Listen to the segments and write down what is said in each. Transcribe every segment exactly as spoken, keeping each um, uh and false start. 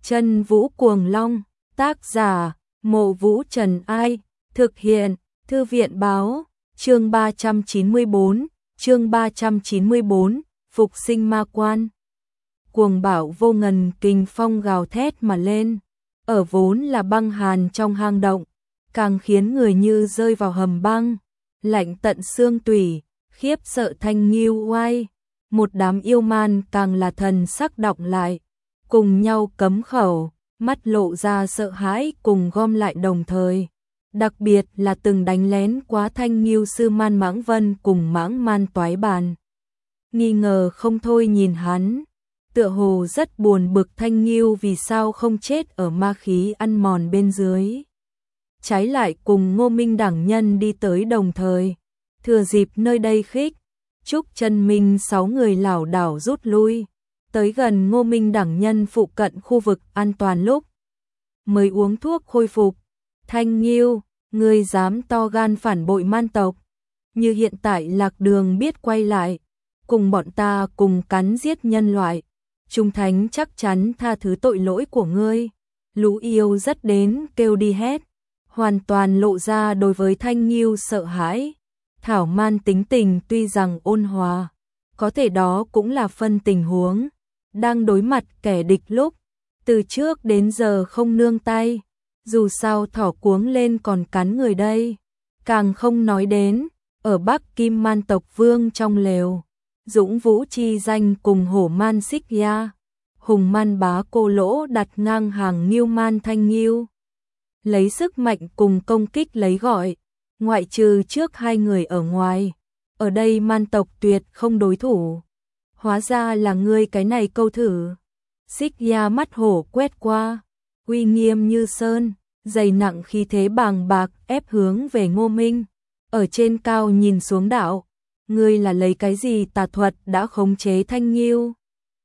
Chân Vũ Cuồng Long, tác giả, Mộ Vũ Trần Ai, thực hiện, Thư viện Báo, chương ba trăm chín mươi bốn, chương ba trăm chín mươi bốn, Phục sinh ma quan. Cuồng bạo vô ngần kình phong gào thét mà lên, ở vốn là băng hàn trong hang động, càng khiến người như rơi vào hầm băng, lạnh tận xương tủy, khiếp sợ Thanh Nghiêu Oai. Một đám yêu man càng là thần sắc đọng lại, cùng nhau cấm khẩu, mắt lộ ra sợ hãi cùng gom lại đồng thời. Đặc biệt là từng đánh lén quá Thanh Nghiêu sư man Mãng Vân cùng Mãng Man Toái Bàn. Nghi ngờ không thôi nhìn hắn, tựa hồ rất buồn bực Thanh Nghiêu vì sao không chết ở ma khí ăn mòn bên dưới. Trái lại cùng Ngô Minh đẳng nhân đi tới đồng thời, thừa dịp nơi đây khích, Trúc Chân Minh sáu người lảo đảo rút lui, tới gần Ngô Minh đẳng nhân phụ cận khu vực an toàn lúc mới uống thuốc khôi phục. Thanh Nghiêu, ngươi dám to gan phản bội man tộc, như hiện tại Lạc Đường biết quay lại, cùng bọn ta cùng cắn giết nhân loại, Trung Thánh chắc chắn tha thứ tội lỗi của ngươi. Lũ yêu rất đến kêu đi hết, hoàn toàn lộ ra đối với Thanh Nghiêu sợ hãi. Thảo man tính tình tuy rằng ôn hòa, có thể đó cũng là phân tình huống, đang đối mặt kẻ địch lúc, từ trước đến giờ không nương tay, dù sao thỏ cuống lên còn cắn người đây. Càng không nói đến, ở Bắc Kim man tộc vương trong lều, Dũng Vũ chi danh cùng hổ man Xích Ya, hùng man Bá Cô Lỗ đặt ngang hàng Nghiêu man Thanh Nghiêu. Lấy sức mạnh cùng công kích lấy gọi, ngoại trừ trước hai người ở ngoài, ở đây man tộc tuyệt không đối thủ. Hóa ra là ngươi cái này câu thử. Xích Ya mắt hổ quét qua, uy nghiêm như sơn, dày nặng khí thế bàng bạc ép hướng về Ngô Minh. Ở trên cao nhìn xuống đạo, ngươi là lấy cái gì tà thuật đã khống chế Thanh Nghiêu?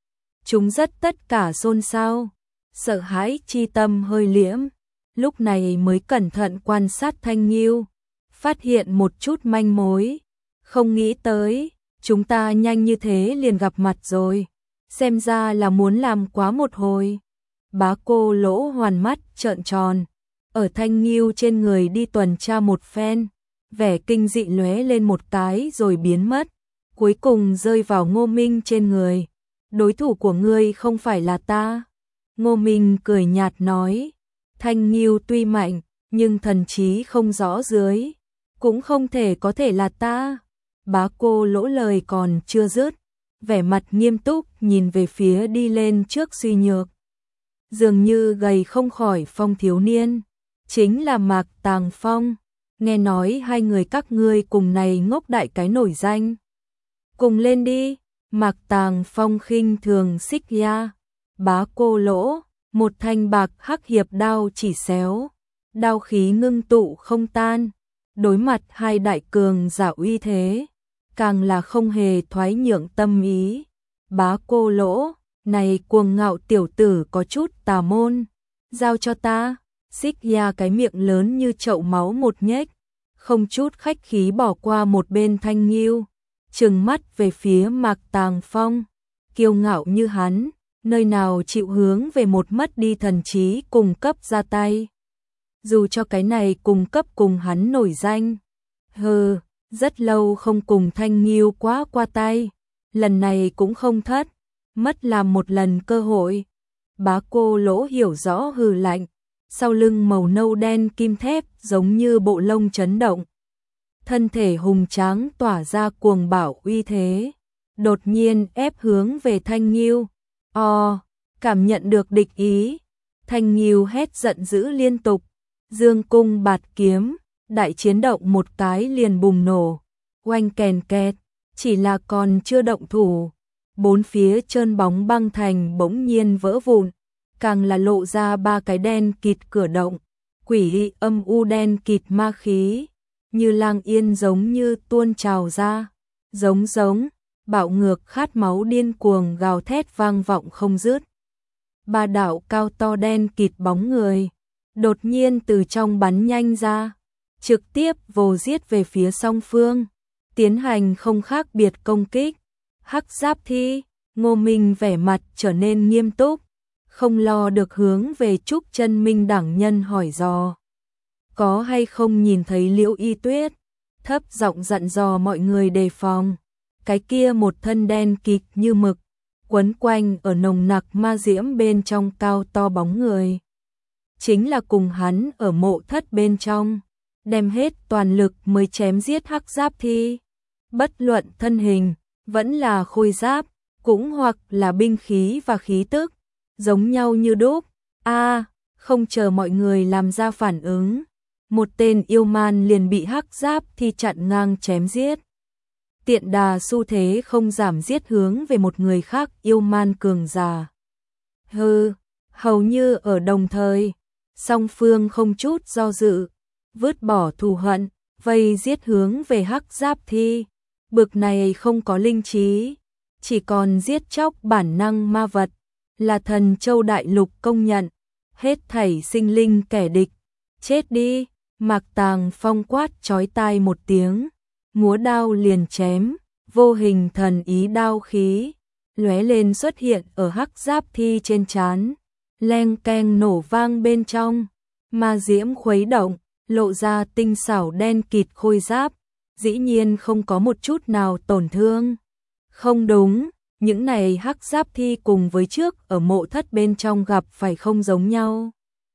Chúng rất tất cả xôn xao, sợ hãi chi tâm hơi liễm, lúc này mới cẩn thận quan sát Thanh Nghiêu, phát hiện một chút manh mối. Không nghĩ tới, chúng ta nhanh như thế liền gặp mặt rồi, xem ra là muốn làm quá một hồi. Bá Cô Lỗ hoàn mắt trợn tròn, ở Thanh Nghiêu trên người đi tuần tra một phen, vẻ kinh dị lóe lên một cái rồi biến mất, cuối cùng rơi vào Ngô Minh trên người. Đối thủ của ngươi không phải là ta. Ngô Minh cười nhạt nói, Thanh Nghiêu tuy mạnh, nhưng thần trí không rõ dưới, cũng không thể có thể là ta. Bá Cô Lỗ lời còn chưa dứt, vẻ mặt nghiêm túc nhìn về phía đi lên trước suy nhược, dường như gầy không khỏi phong thiếu niên, chính là Mạc Tàng Phong. Nghe nói hai người các ngươi cùng này ngốc đại cái nổi danh, cùng lên đi. Mạc Tàng Phong khinh thường Xích Ya. Bá Cô Lỗ, một thanh bạc hắc hiệp đao chỉ xéo, đao khí ngưng tụ không tan, đối mặt hai đại cường giả uy thế, càng là không hề thoái nhượng tâm ý. Bá Cô Lỗ, này cuồng ngạo tiểu tử có chút tà môn, giao cho ta. Xích Ya cái miệng lớn như chậu máu một nhếch, không chút khách khí bỏ qua một bên Thanh Nghiêu, trừng mắt về phía Mạc Tàng Phong. Kiêu ngạo như hắn, nơi nào chịu hướng về một mất đi thần trí cùng cấp ra tay. Dù cho cái này cùng cấp cùng hắn nổi danh, hừ, rất lâu không cùng Thanh Nghiêu quá qua tay, lần này cũng không thất, mất làm một lần cơ hội. Bá Cô Lỗ hiểu rõ hừ lạnh, sau lưng màu nâu đen kim thép giống như bộ lông chấn động, thân thể hùng tráng tỏa ra cuồng bạo uy thế, đột nhiên ép hướng về Thanh Nghiêu. O, cảm nhận được địch ý, Thanh Nghiêu hét giận dữ liên tục, dương cung bạt kiếm, đại chiến động một cái liền bùng nổ, oanh kèn kẹt, chỉ là còn chưa động thủ, bốn phía trơn bóng băng thành bỗng nhiên vỡ vụn, càng là lộ ra ba cái đen kịt cửa động, quỷ âm u đen kịt ma khí, như lang yên giống như tuôn trào ra, giống giống, bạo ngược khát máu điên cuồng gào thét vang vọng không dứt. Ba đạo cao to đen kịt bóng người, đột nhiên từ trong bắn nhanh ra, trực tiếp vồ giết về phía song phương, tiến hành không khác biệt công kích. Hắc Giáp Thi, Ngô Minh vẻ mặt trở nên nghiêm túc, không lo được hướng về Trúc Chân Minh đẳng nhân hỏi dò. Có hay không nhìn thấy Liễu Y Tuyết? Thấp giọng dặn dò mọi người đề phòng. Cái kia một thân đen kịt như mực, quấn quanh ở nồng nặc ma diễm bên trong cao to bóng người. Chính là cùng hắn ở mộ thất bên trong, đem hết toàn lực mới chém giết hắc giáp thi. Bất luận thân hình, vẫn là khôi giáp, cũng hoặc là binh khí và khí tức, giống nhau như đúc. A, không chờ mọi người làm ra phản ứng, một tên yêu man liền bị hắc giáp thi chặn ngang chém giết. Tiện đà xu thế không giảm giết hướng về một người khác yêu man cường giả. Hừ, hầu như ở đồng thời, song phương không chút do dự, vứt bỏ thù hận, vây giết hướng về hắc giáp thi. Bực này không có linh trí, chỉ còn giết chóc bản năng ma vật, là thần châu đại lục công nhận, hết thảy sinh linh kẻ địch, chết đi. Mạc Tàng Phong quát chói tai một tiếng, múa đao liền chém, vô hình thần ý đao khí lóe lên xuất hiện ở hắc giáp thi trên trán, leng keng nổ vang bên trong, ma diễm khuấy động, lộ ra tinh xảo đen kịt khôi giáp, dĩ nhiên không có một chút nào tổn thương. Không đúng, những này hắc giáp thi cùng với trước ở mộ thất bên trong gặp phải không giống nhau.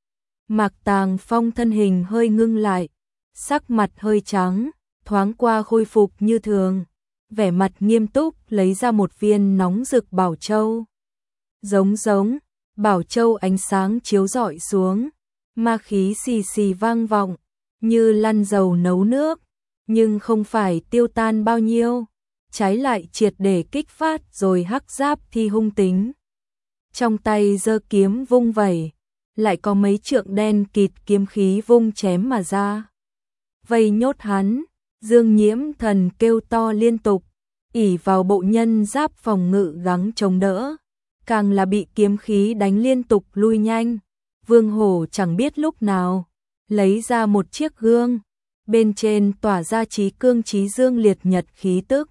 Mạc Tàng Phong thân hình hơi ngưng lại, sắc mặt hơi trắng, thoáng qua khôi phục như thường, vẻ mặt nghiêm túc lấy ra một viên nóng rực bảo châu. Giống giống, bảo châu ánh sáng chiếu rọi xuống, ma khí xì xì vang vọng, như lăn dầu nấu nước, nhưng không phải tiêu tan bao nhiêu, trái lại triệt để kích phát rồi hắc giáp thi hung tính. Trong tay giơ kiếm vung vẩy, lại có mấy trượng đen kịt kiếm khí vung chém mà ra. Vây nhốt hắn, Dương Nhiễm Thần kêu to liên tục, ỷ vào bộ nhân giáp phòng ngự gắng chống đỡ, càng là bị kiếm khí đánh liên tục lui nhanh. Vương Hổ chẳng biết lúc nào, lấy ra một chiếc gương, bên trên tỏa ra chí cương chí dương liệt nhật khí tức.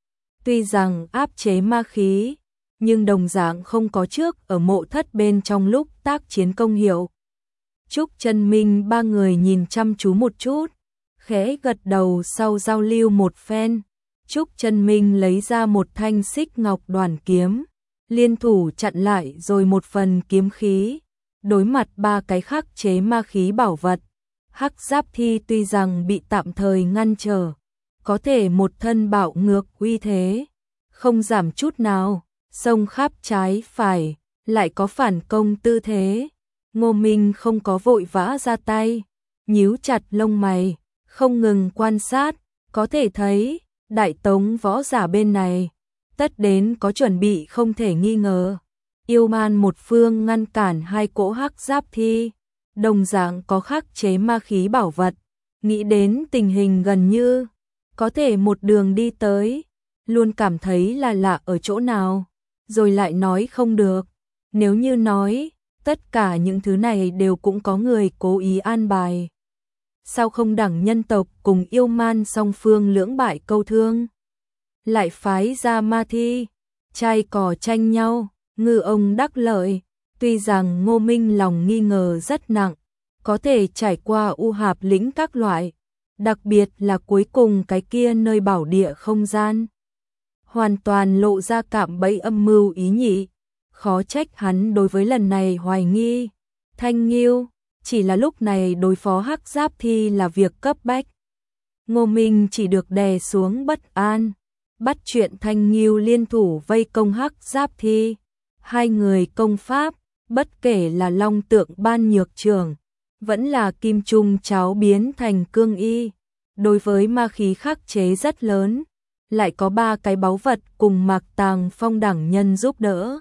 Tuy rằng áp chế ma khí, nhưng đồng dạng không có trước ở mộ thất bên trong lúc tác chiến công hiệu. Trúc Chân Minh ba người nhìn chăm chú một chút, khẽ gật đầu sau giao lưu một phen. Trúc Chân Minh lấy ra một thanh xích ngọc đoàn kiếm, liên thủ chặn lại rồi một phần kiếm khí. Đối mặt ba cái khắc chế ma khí bảo vật, hắc giáp thi tuy rằng bị tạm thời ngăn trở, có thể một thân bạo ngược uy thế, không giảm chút nào, xông khắp trái phải, lại có phản công tư thế. Ngô Minh không có vội vã ra tay, nhíu chặt lông mày, không ngừng quan sát, có thể thấy, đại tống võ giả bên này, tất đến có chuẩn bị không thể nghi ngờ. Yêu man một phương ngăn cản hai cỗ hắc giáp thi, đồng dạng có khắc chế ma khí bảo vật, nghĩ đến tình hình gần như có thể một đường đi tới, luôn cảm thấy là lạ ở chỗ nào, rồi lại nói không được. Nếu như nói, tất cả những thứ này đều cũng có người cố ý an bài. Sao không đẳng nhân tộc cùng yêu man song phương lưỡng bại câu thương, lại phái ra ma thi, trai cò tranh nhau, ngư ông đắc lợi. Tuy rằng Ngô Minh lòng nghi ngờ rất nặng, có thể trải qua u hạp lĩnh các loại, đặc biệt là cuối cùng cái kia nơi bảo địa không gian, hoàn toàn lộ ra cạm bẫy âm mưu ý nhị, khó trách hắn đối với lần này hoài nghi. Thanh Nghiêu, chỉ là lúc này đối phó hắc giáp thi là việc cấp bách. Ngô Minh chỉ được đè xuống bất an, bắt chuyện Thanh Nghiêu liên thủ vây công hắc giáp thi. Hai người công pháp, bất kể là long tượng ban nhược trường, vẫn là kim trung cháo biến thành cương y, đối với ma khí khắc chế rất lớn, lại có ba cái báu vật cùng Mạc Tàng Phong đẳng nhân giúp đỡ.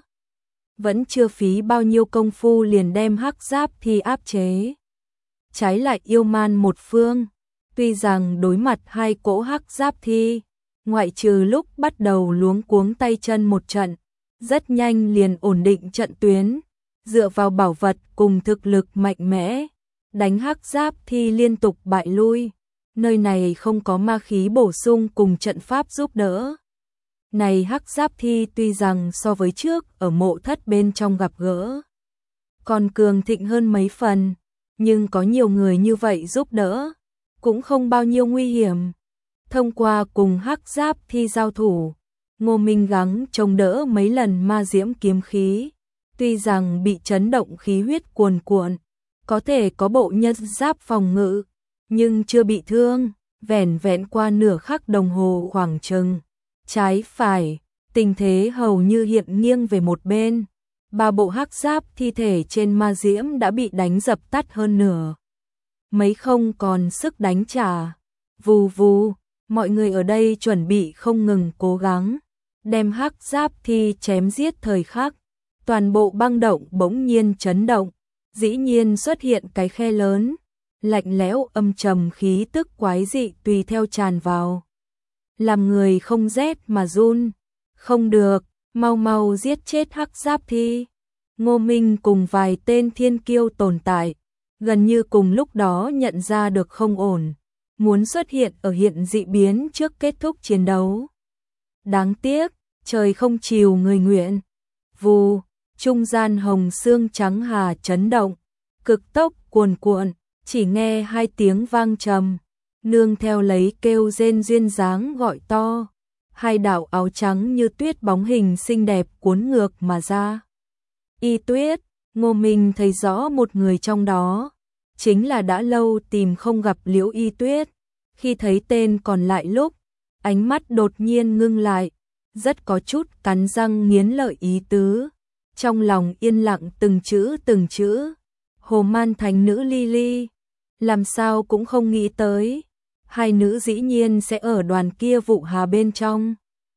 Vẫn chưa phí bao nhiêu công phu liền đem hắc giáp thi áp chế. Trái lại yêu man một phương, tuy rằng đối mặt hai cỗ hắc giáp thi, ngoại trừ lúc bắt đầu luống cuống tay chân một trận, rất nhanh liền ổn định trận tuyến, dựa vào bảo vật cùng thực lực mạnh mẽ, đánh hắc giáp thi liên tục bại lui. Nơi này không có ma khí bổ sung cùng trận pháp giúp đỡ. Này hắc giáp thi tuy rằng so với trước ở mộ thất bên trong gặp gỡ, còn cường thịnh hơn mấy phần, nhưng có nhiều người như vậy giúp đỡ, cũng không bao nhiêu nguy hiểm. Thông qua cùng Hắc Giáp Thi giao thủ, Ngô Minh gắng chống đỡ mấy lần ma diễm kiếm khí, tuy rằng bị chấn động khí huyết cuồn cuộn, có thể có bộ nhân giáp phòng ngự, nhưng chưa bị thương, vẻn vẹn qua nửa khắc đồng hồ khoảng chừng. Trái phải, tình thế hầu như hiện nghiêng về một bên, ba bộ Hắc Giáp thi thể trên ma diễm đã bị đánh dập tắt hơn nửa. Mấy không còn sức đánh trả, vù vù, mọi người ở đây chuẩn bị không ngừng cố gắng, đem Hắc Giáp thi chém giết thời khắc. Toàn bộ băng động bỗng nhiên chấn động, dĩ nhiên xuất hiện cái khe lớn, lạnh lẽo âm trầm khí tức quái dị tùy theo tràn vào. Làm người không rét mà run, không được, mau mau giết chết Hắc Giáp thi. Ngô Minh cùng vài tên thiên kiêu tồn tại, gần như cùng lúc đó nhận ra được không ổn, muốn xuất hiện ở hiện dị biến trước kết thúc chiến đấu. Đáng tiếc, trời không chiều người nguyện. Vù, trung gian hồng xương trắng hà chấn động, cực tốc cuồn cuộn, chỉ nghe hai tiếng vang trầm, nương theo lấy kêu rên duyên dáng gọi to, hai đạo áo trắng như tuyết bóng hình xinh đẹp cuốn ngược mà ra. Y Tuyết, Ngô Minh thấy rõ một người trong đó, chính là đã lâu tìm không gặp Liễu Y Tuyết, khi thấy tên còn lại lúc, ánh mắt đột nhiên ngưng lại, rất có chút cắn răng nghiến lợi ý tứ. Trong lòng yên lặng từng chữ từng chữ, Hồ Man Thánh nữ Lily, làm sao cũng không nghĩ tới, hai nữ dĩ nhiên sẽ ở đoàn kia vụ hà bên trong.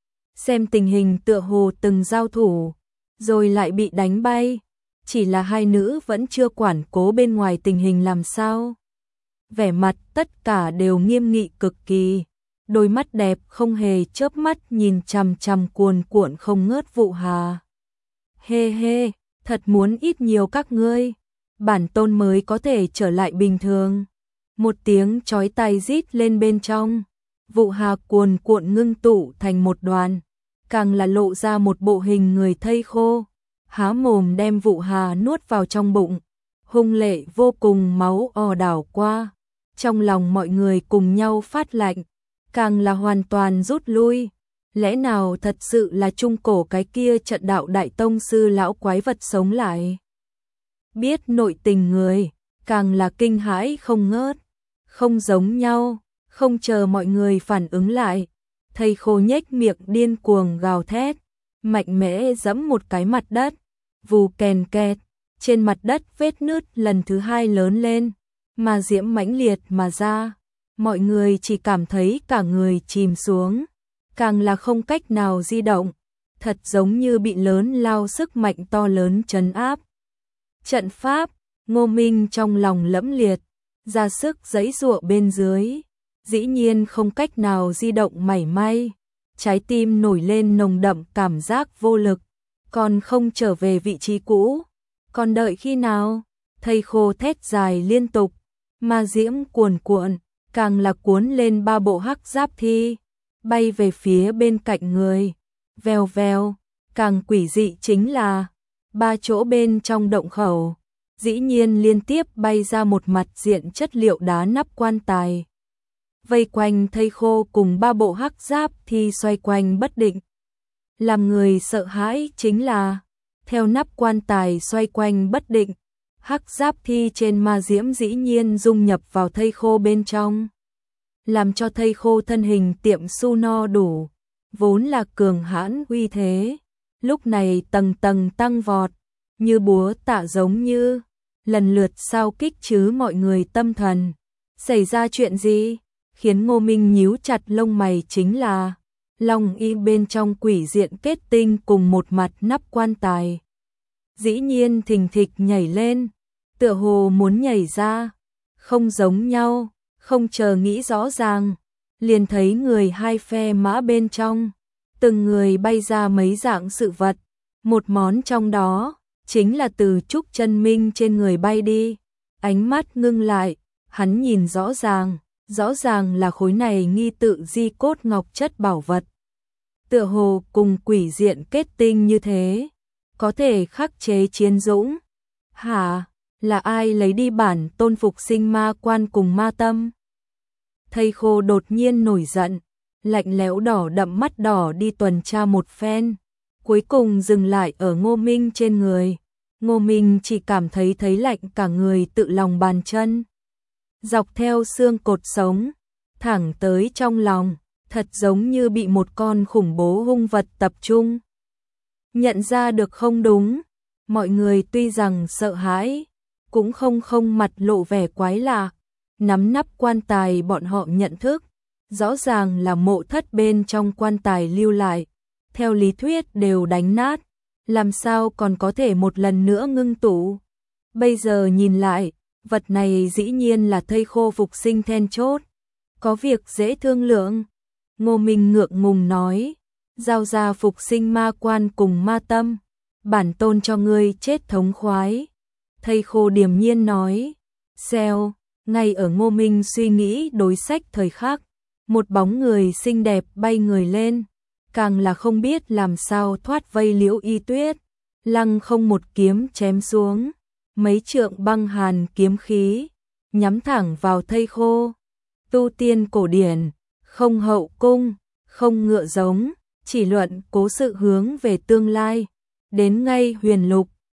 Xem tình hình tựa hồ từng giao thủ, rồi lại bị đánh bay, chỉ là hai nữ vẫn chưa quản cố bên ngoài tình hình làm sao. Vẻ mặt tất cả đều nghiêm nghị cực kỳ, đôi mắt đẹp không hề chớp mắt nhìn chằm chằm cuồn cuộn không ngớt vụ hà. Hê hê, thật muốn ít nhiều các ngươi, bản tôn mới có thể trở lại bình thường. Một tiếng chói tai rít lên bên trong, vụ hà cuồn cuộn ngưng tụ thành một đoàn, càng là lộ ra một bộ hình người thây khô, há mồm đem vụ hà nuốt vào trong bụng, hung lệ vô cùng máu ò đảo qua. Trong lòng mọi người cùng nhau phát lạnh, càng là hoàn toàn rút lui. Lẽ nào thật sự là trung cổ cái kia trận đạo đại tông sư lão quái vật sống lại? Biết nội tình người, càng là kinh hãi không ngớt, không giống nhau, không chờ mọi người phản ứng lại. Thầy khô nhếch miệng điên cuồng gào thét, mạnh mẽ giẫm một cái mặt đất, vù kèn kẹt, trên mặt đất vết nứt lần thứ hai lớn lên, mà diễm mãnh liệt mà ra. Mọi người chỉ cảm thấy cả người chìm xuống, càng là không cách nào di động, thật giống như bị lớn lao sức mạnh to lớn trấn áp. Trận pháp, Ngô Minh trong lòng lẫm liệt, ra sức giãy giụa bên dưới, dĩ nhiên không cách nào di động mảy may, trái tim nổi lên nồng đậm cảm giác vô lực, còn không trở về vị trí cũ, còn đợi khi nào? Thây khô thét dài liên tục, ma diễm cuồn cuộn, càng là cuốn lên ba bộ Hắc Giáp thi, bay về phía bên cạnh người, vèo vèo. Càng quỷ dị chính là ba chỗ bên trong động khẩu, dĩ nhiên liên tiếp bay ra một mặt diện chất liệu đá nắp quan tài, vây quanh thây khô cùng ba bộ Hắc Giáp thi xoay quanh bất định. Làm người sợ hãi chính là, theo nắp quan tài xoay quanh bất định, Hắc Giáp thi trên ma diễm dĩ nhiên dung nhập vào thây khô bên trong, làm cho thây khô thân hình tiệm su no đủ, vốn là cường hãn uy thế, lúc này tầng tầng tăng vọt, như búa tạ giống như, lần lượt sao kích chứ mọi người tâm thần. Xảy ra chuyện gì? Khiến Ngô Minh nhíu chặt lông mày chính là, long y bên trong quỷ diện kết tinh cùng một mặt nắp quan tài, dĩ nhiên thình thịch nhảy lên, tựa hồ muốn nhảy ra, không giống nhau. Không chờ nghĩ rõ ràng, liền thấy người hai phe mã bên trong, từng người bay ra mấy dạng sự vật, một món trong đó chính là từ Trúc Chân Minh trên người bay đi. Ánh mắt ngưng lại, hắn nhìn rõ ràng, rõ ràng là khối này nghi tự di cốt ngọc chất bảo vật, tựa hồ cùng quỷ diện kết tinh như thế, có thể khắc chế chiến dũng, Hả, là ai lấy đi bản tôn phục sinh ma quan cùng ma tâm? Thầy Khô đột nhiên nổi giận, lạnh lẽo đỏ đậm mắt đỏ đi tuần tra một phen, cuối cùng dừng lại ở Ngô Minh trên người. Ngô Minh chỉ cảm thấy thấy lạnh cả người tự lòng bàn chân, dọc theo xương cột sống, thẳng tới trong lòng, thật giống như bị một con khủng bố hung vật tập trung. Nhận ra được không đúng, mọi người tuy rằng sợ hãi, cũng không không mặt lộ vẻ quái lạ, nắm nắp quan tài bọn họ nhận thức, rõ ràng là mộ thất bên trong quan tài lưu lại, theo lý thuyết đều đánh nát, làm sao còn có thể một lần nữa ngưng tụ. Bây giờ nhìn lại, vật này dĩ nhiên là thây khô phục sinh then chốt, có việc dễ thương lượng. Ngô Minh ngượng ngùng nói, giao ra phục sinh ma quan cùng ma tâm, bản tôn cho ngươi chết thống khoái. Thây khô điềm nhiên nói, xèo, ngay ở Ngô Minh suy nghĩ đối sách thời khắc, một bóng người xinh đẹp bay người lên, càng là không biết làm sao thoát vây Liễu Y Tuyết, lăng không một kiếm chém xuống, mấy trượng băng hàn kiếm khí, nhắm thẳng vào thây khô. Tu tiên cổ điển, không hậu cung, không ngựa giống, chỉ luận cố sự hướng về tương lai, đến ngay huyền lục,